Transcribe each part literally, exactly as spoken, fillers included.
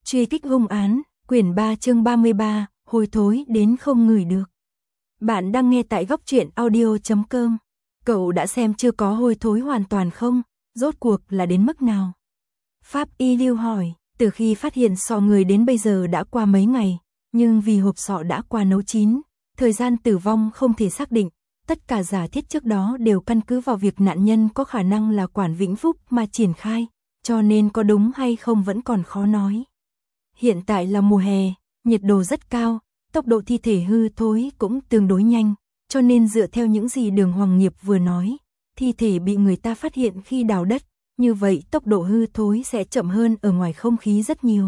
Truy kích hung án, quyển ba chương ba mươi ba, hôi thối đến không ngửi được. Bạn đang nghe tại góc truyện audio chấm com. Cậu đã xem chưa có hôi thối hoàn toàn không? Rốt cuộc là đến mức nào? Pháp y Lưu hỏi, từ khi phát hiện sọ người đến bây giờ đã qua mấy ngày, nhưng vì hộp sọ đã qua nấu chín, thời gian tử vong không thể xác định. Tất cả giả thiết trước đó đều căn cứ vào việc nạn nhân có khả năng là Quản Vĩnh Phúc mà triển khai, cho nên có đúng hay không vẫn còn khó nói. Hiện tại là mùa hè, nhiệt độ rất cao, tốc độ thi thể hư thối cũng tương đối nhanh, cho nên dựa theo những gì Đường Hoàng Nghiệp vừa nói, thi thể bị người ta phát hiện khi đào đất, như vậy tốc độ hư thối sẽ chậm hơn ở ngoài không khí rất nhiều.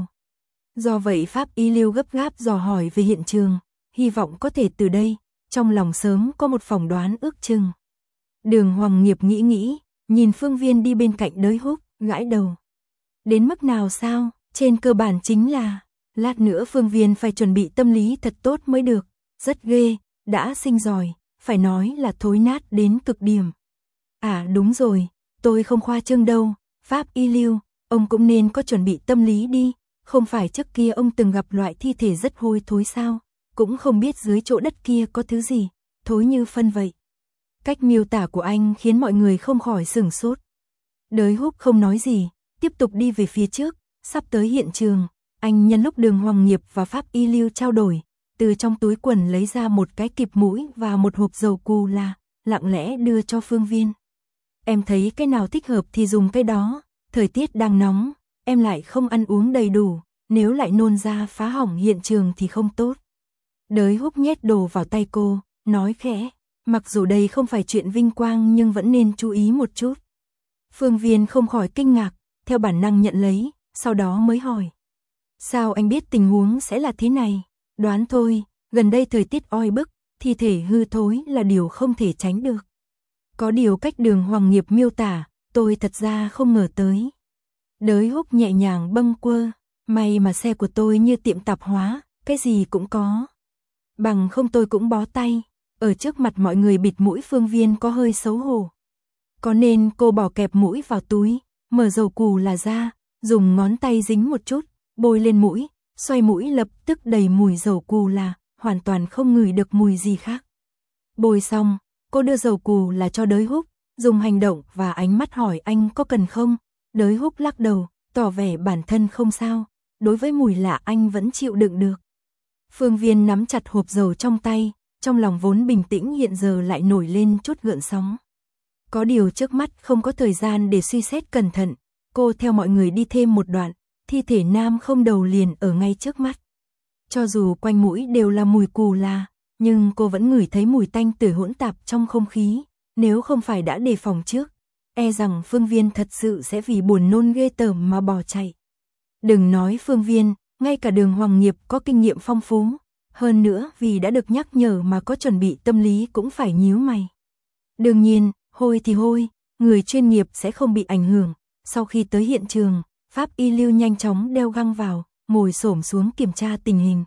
Do vậy Pháp y Lưu gấp gáp dò hỏi về hiện trường, hy vọng có thể từ đây, trong lòng sớm có một phỏng đoán ước chừng. Đường Hoàng Nghiệp nghĩ nghĩ, nhìn Phương Viên đi bên cạnh Đới Húc, gãi đầu. Đến mức nào sao? Trên cơ bản chính là, lát nữa Phương Viên phải chuẩn bị tâm lý thật tốt mới được, rất ghê, đã sinh giỏi, phải nói là thối nát đến cực điểm. À đúng rồi, tôi không khoa trương đâu, Pháp y Lưu, ông cũng nên có chuẩn bị tâm lý đi, không phải trước kia ông từng gặp loại thi thể rất hôi thối sao, cũng không biết dưới chỗ đất kia có thứ gì, thối như phân vậy. Cách miêu tả của anh khiến mọi người không khỏi sửng sốt. Đới Húc không nói gì, tiếp tục đi về phía trước. Sắp tới hiện trường, anh nhân lúc Đường Hoàng Nghiệp và Pháp y Lưu trao đổi, từ trong túi quần lấy ra một cái kịp mũi và một hộp dầu cù là, lặng lẽ đưa cho Phương Viên. Em thấy cái nào thích hợp thì dùng cái đó, thời tiết đang nóng, em lại không ăn uống đầy đủ, nếu lại nôn ra phá hỏng hiện trường thì không tốt. Đới Húc nhét đồ vào tay cô, nói khẽ, mặc dù đây không phải chuyện vinh quang nhưng vẫn nên chú ý một chút. Phương Viên không khỏi kinh ngạc, theo bản năng nhận lấy. Sau đó mới hỏi, sao anh biết tình huống sẽ là thế này? Đoán thôi, gần đây thời tiết oi bức, thi thể hư thối là điều không thể tránh được. Có điều cách Đường Hoàng Nghiệp miêu tả, tôi thật ra không ngờ tới. Đới Húc nhẹ nhàng bâng quơ, may mà xe của tôi như tiệm tạp hóa, cái gì cũng có. Bằng không tôi cũng bó tay, ở trước mặt mọi người bịt mũi Phương Viên có hơi xấu hổ. Có nên cô bỏ kẹp mũi vào túi, mở dầu cù là ra, dùng ngón tay dính một chút, bôi lên mũi, xoay mũi lập tức đầy mùi dầu cù là, hoàn toàn không ngửi được mùi gì khác. Bôi xong, cô đưa dầu cù là cho Đới Húc, dùng hành động và ánh mắt hỏi anh có cần không. Đới Húc lắc đầu, tỏ vẻ bản thân không sao, đối với mùi lạ anh vẫn chịu đựng được. Phương Viên nắm chặt hộp dầu trong tay, trong lòng vốn bình tĩnh hiện giờ lại nổi lên chút gợn sóng. Có điều trước mắt không có thời gian để suy xét cẩn thận. Cô theo mọi người đi thêm một đoạn, thi thể nam không đầu liền ở ngay trước mắt. Cho dù quanh mũi đều là mùi cù la, nhưng cô vẫn ngửi thấy mùi tanh tưởi hỗn tạp trong không khí, nếu không phải đã đề phòng trước, e rằng Phương Viên thật sự sẽ vì buồn nôn ghê tởm mà bỏ chạy. Đừng nói Phương Viên, ngay cả Đường Hoàng Nghiệp có kinh nghiệm phong phú, hơn nữa vì đã được nhắc nhở mà có chuẩn bị tâm lý cũng phải nhíu mày. Đương nhiên, hôi thì hôi, người chuyên nghiệp sẽ không bị ảnh hưởng. Sau khi tới hiện trường, Pháp y Lưu nhanh chóng đeo găng vào, ngồi xổm xuống kiểm tra tình hình.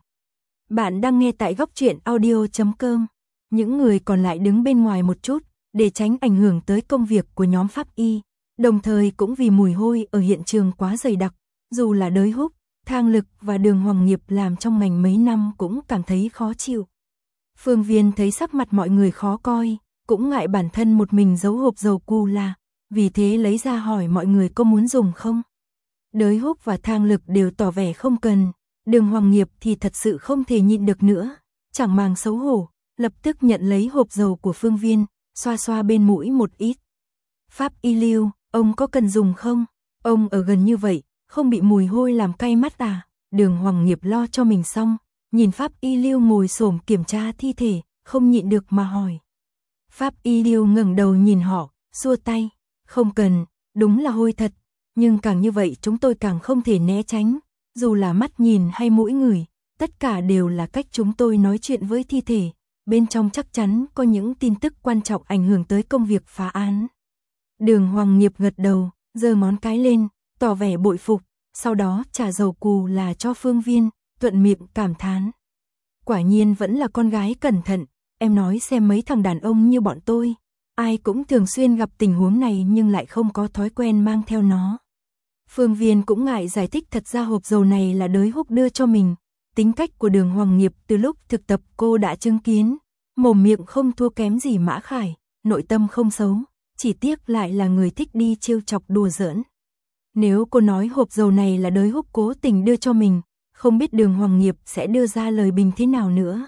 Bạn đang nghe tại góc truyện audio chấm com. Những người còn lại đứng bên ngoài một chút, để tránh ảnh hưởng tới công việc của nhóm Pháp y, đồng thời cũng vì mùi hôi ở hiện trường quá dày đặc, dù là Đới Húc, Thang Lực và Đường Hoàng Nghiệp làm trong ngành mấy năm cũng cảm thấy khó chịu. Phương Viên thấy sắc mặt mọi người khó coi, cũng ngại bản thân một mình giấu hộp dầu cù la. Vì thế lấy ra hỏi mọi người có muốn dùng không. Đới Húc và Thang Lực đều tỏ vẻ không cần. Đường Hoàng Nghiệp thì thật sự không thể nhịn được nữa, chẳng màng xấu hổ, lập tức nhận lấy hộp dầu của Phương Viên, xoa xoa bên mũi một ít. Pháp y Lưu, ông có cần dùng không? Ông ở gần như vậy, không bị mùi hôi làm cay mắt à? Đường Hoàng Nghiệp lo cho mình xong, nhìn Pháp y Lưu ngồi xổm kiểm tra thi thể, không nhịn được mà hỏi. Pháp y Lưu ngẩng đầu nhìn họ, xua tay. Không cần, đúng là hôi thật, nhưng càng như vậy chúng tôi càng không thể né tránh, dù là mắt nhìn hay mũi ngửi, tất cả đều là cách chúng tôi nói chuyện với thi thể, bên trong chắc chắn có những tin tức quan trọng ảnh hưởng tới công việc phá án. Đường Hoàng Nghiệp gật đầu, giơ ngón cái lên, tỏ vẻ bội phục, sau đó trả dầu cù là cho Phương Viên, thuận miệng cảm thán. Quả nhiên vẫn là con gái cẩn thận, em nói xem mấy thằng đàn ông như bọn tôi. Ai cũng thường xuyên gặp tình huống này nhưng lại không có thói quen mang theo nó. Phương Viên cũng ngại giải thích thật ra hộp dầu này là Đới Húc đưa cho mình. Tính cách của Đường Hoàng Nghiệp từ lúc thực tập cô đã chứng kiến, mồm miệng không thua kém gì Mã Khải, nội tâm không xấu, chỉ tiếc lại là người thích đi trêu chọc đùa giỡn. Nếu cô nói hộp dầu này là Đới Húc cố tình đưa cho mình, không biết Đường Hoàng Nghiệp sẽ đưa ra lời bình thế nào nữa.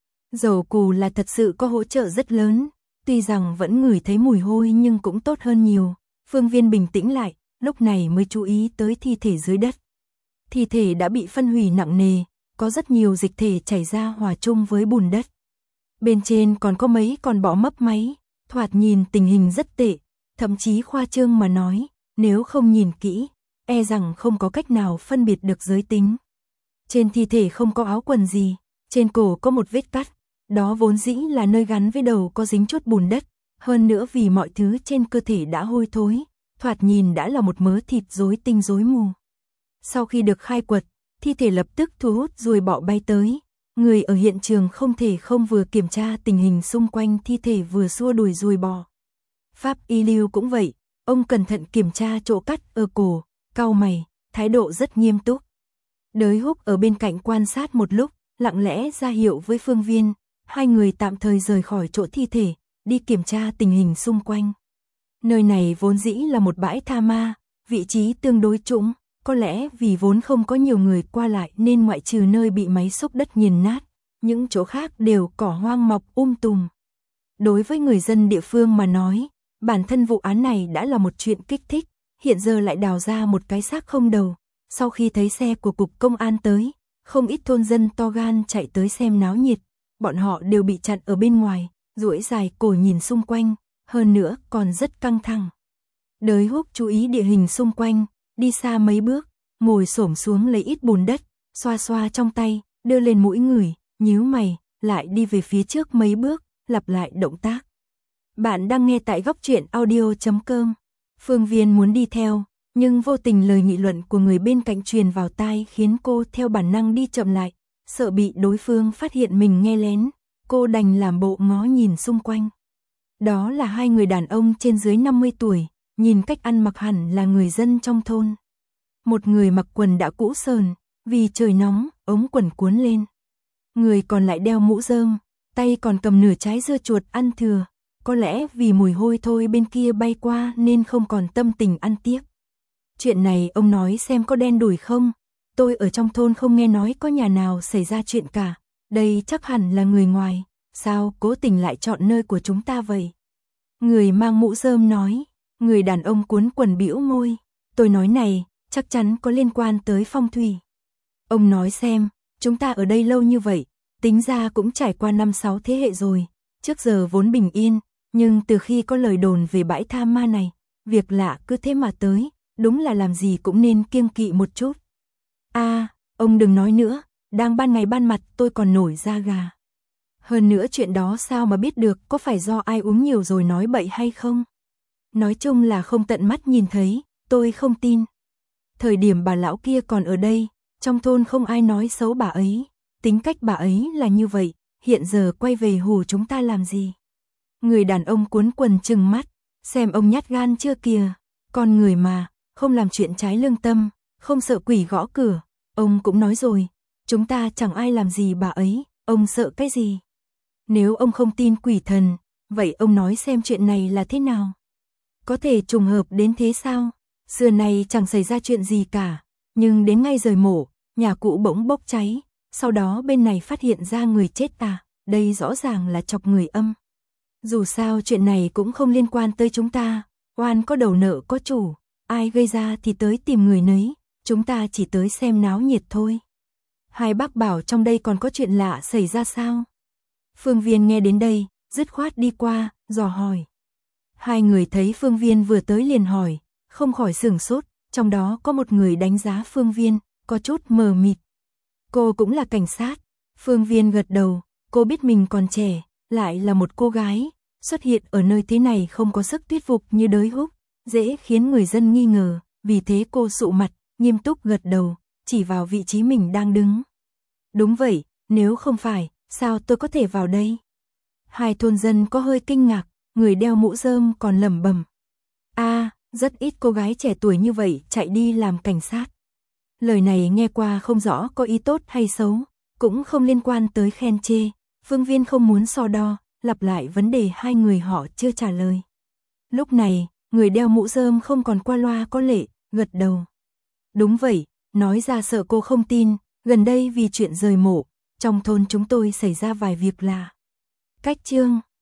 Dầu cù là thật sự có hỗ trợ rất lớn, tuy rằng vẫn ngửi thấy mùi hôi nhưng cũng tốt hơn nhiều. Phương Viên bình tĩnh lại, lúc này mới chú ý tới thi thể dưới đất. Thi thể đã bị phân hủy nặng nề, có rất nhiều dịch thể chảy ra hòa chung với bùn đất. Bên trên còn có mấy con bọ mấp máy, thoạt nhìn tình hình rất tệ, thậm chí khoa trương mà nói, nếu không nhìn kỹ, e rằng không có cách nào phân biệt được giới tính. Trên thi thể không có áo quần gì, trên cổ có một vết cắt, đó vốn dĩ là nơi gắn với đầu có dính chút bùn đất, hơn nữa vì mọi thứ trên cơ thể đã hôi thối, thoạt nhìn đã là một mớ thịt rối tinh rối mù. Sau khi được khai quật, thi thể lập tức thu hút ruồi bọ bay tới. Người ở hiện trường không thể không vừa kiểm tra tình hình xung quanh thi thể vừa xua đuổi ruồi bọ. Pháp y Lưu cũng vậy, ông cẩn thận kiểm tra chỗ cắt ở cổ, cau mày, thái độ rất nghiêm túc. Đới Húc ở bên cạnh quan sát một lúc, lặng lẽ ra hiệu với Phương Viên, hai người tạm thời rời khỏi chỗ thi thể, đi kiểm tra tình hình xung quanh. Nơi này vốn dĩ là một bãi tha ma, vị trí tương đối trũng, có lẽ vì vốn không có nhiều người qua lại nên ngoại trừ nơi bị máy xúc đất nghiền nát, những chỗ khác đều cỏ hoang mọc um tùm. Đối với người dân địa phương mà nói, bản thân vụ án này đã là một chuyện kích thích, hiện giờ lại đào ra một cái xác không đầu. Sau khi thấy xe của cục công an tới, không ít thôn dân to gan chạy tới xem náo nhiệt, bọn họ đều bị chặn ở bên ngoài, duỗi dài cổ nhìn xung quanh, hơn nữa còn rất căng thẳng. Đới Húc chú ý địa hình xung quanh, đi xa mấy bước, ngồi xổm xuống lấy ít bùn đất, xoa xoa trong tay, đưa lên mũi ngửi, nhíu mày, lại đi về phía trước mấy bước, lặp lại động tác. Bạn đang nghe tại góc truyện audio chấm com. Phương Viên muốn đi theo, nhưng vô tình lời nghị luận của người bên cạnh truyền vào tai khiến cô theo bản năng đi chậm lại, sợ bị đối phương phát hiện mình nghe lén, cô đành làm bộ ngó nhìn xung quanh. Đó là hai người đàn ông trên dưới năm mươi tuổi, nhìn cách ăn mặc hẳn là người dân trong thôn. Một người mặc quần đã cũ sờn, vì trời nóng, ống quần cuốn lên. Người còn lại đeo mũ rơm, tay còn cầm nửa trái dưa chuột ăn thừa, có lẽ vì mùi hôi thôi bên kia bay qua nên không còn tâm tình ăn tiếp. Chuyện này ông nói xem có đen đủi không, tôi ở trong thôn không nghe nói có nhà nào xảy ra chuyện cả, đây chắc hẳn là người ngoài, sao cố tình lại chọn nơi của chúng ta vậy? Người mang mũ rơm nói, người đàn ông cuốn quần bĩu môi, tôi nói này, chắc chắn có liên quan tới phong thủy. Ông nói xem, chúng ta ở đây lâu như vậy, tính ra cũng trải qua năm sáu thế hệ rồi, trước giờ vốn bình yên, nhưng từ khi có lời đồn về bãi tha ma này, việc lạ cứ thế mà tới, đúng là làm gì cũng nên kiêng kỵ một chút. A, à, ông đừng nói nữa, đang ban ngày ban mặt tôi còn nổi da gà. Hơn nữa chuyện đó sao mà biết được, có phải do ai uống nhiều rồi nói bậy hay không? Nói chung là không tận mắt nhìn thấy, tôi không tin. Thời điểm bà lão kia còn ở đây, trong thôn không ai nói xấu bà ấy, tính cách bà ấy là như vậy, hiện giờ quay về hù chúng ta làm gì? Người đàn ông cuốn quần trừng mắt, xem ông nhát gan chưa kìa, con người mà, không làm chuyện trái lương tâm, không sợ quỷ gõ cửa, ông cũng nói rồi, chúng ta chẳng ai làm gì bà ấy, ông sợ cái gì? Nếu ông không tin quỷ thần, vậy ông nói xem chuyện này là thế nào? Có thể trùng hợp đến thế sao? Xưa này chẳng xảy ra chuyện gì cả, nhưng đến ngay rời mổ, nhà cũ bỗng bốc cháy, sau đó bên này phát hiện ra người chết à, đây rõ ràng là chọc người âm. Dù sao chuyện này cũng không liên quan tới chúng ta, oan có đầu nợ có chủ, ai gây ra thì tới tìm người nấy, chúng ta chỉ tới xem náo nhiệt thôi. Hai bác bảo trong đây còn có chuyện lạ xảy ra sao? Phương Viên nghe đến đây, dứt khoát đi qua, dò hỏi. Hai người thấy Phương Viên vừa tới liền hỏi, không khỏi sửng sốt, trong đó có một người đánh giá Phương Viên, có chút mờ mịt. Cô cũng là cảnh sát. Phương Viên gật đầu, cô biết mình còn trẻ, lại là một cô gái, xuất hiện ở nơi thế này không có sức thuyết phục như Đới Húc, dễ khiến người dân nghi ngờ, vì thế cô sụ mặt, nghiêm túc gật đầu, chỉ vào vị trí mình đang đứng. Đúng vậy, nếu không phải, sao tôi có thể vào đây? Hai thôn dân có hơi kinh ngạc, người đeo mũ rơm còn lẩm bẩm. A, à, Rất ít cô gái trẻ tuổi như vậy chạy đi làm cảnh sát. Lời này nghe qua không rõ có ý tốt hay xấu, cũng không liên quan tới khen chê. Phương Viên không muốn so đo, lặp lại vấn đề hai người họ chưa trả lời. Lúc này, người đeo mũ rơm không còn qua loa có lệ, gật đầu. Đúng vậy, nói ra sợ cô không tin, gần đây vì chuyện rời mộ, trong thôn chúng tôi xảy ra vài việc lạ. Cách chương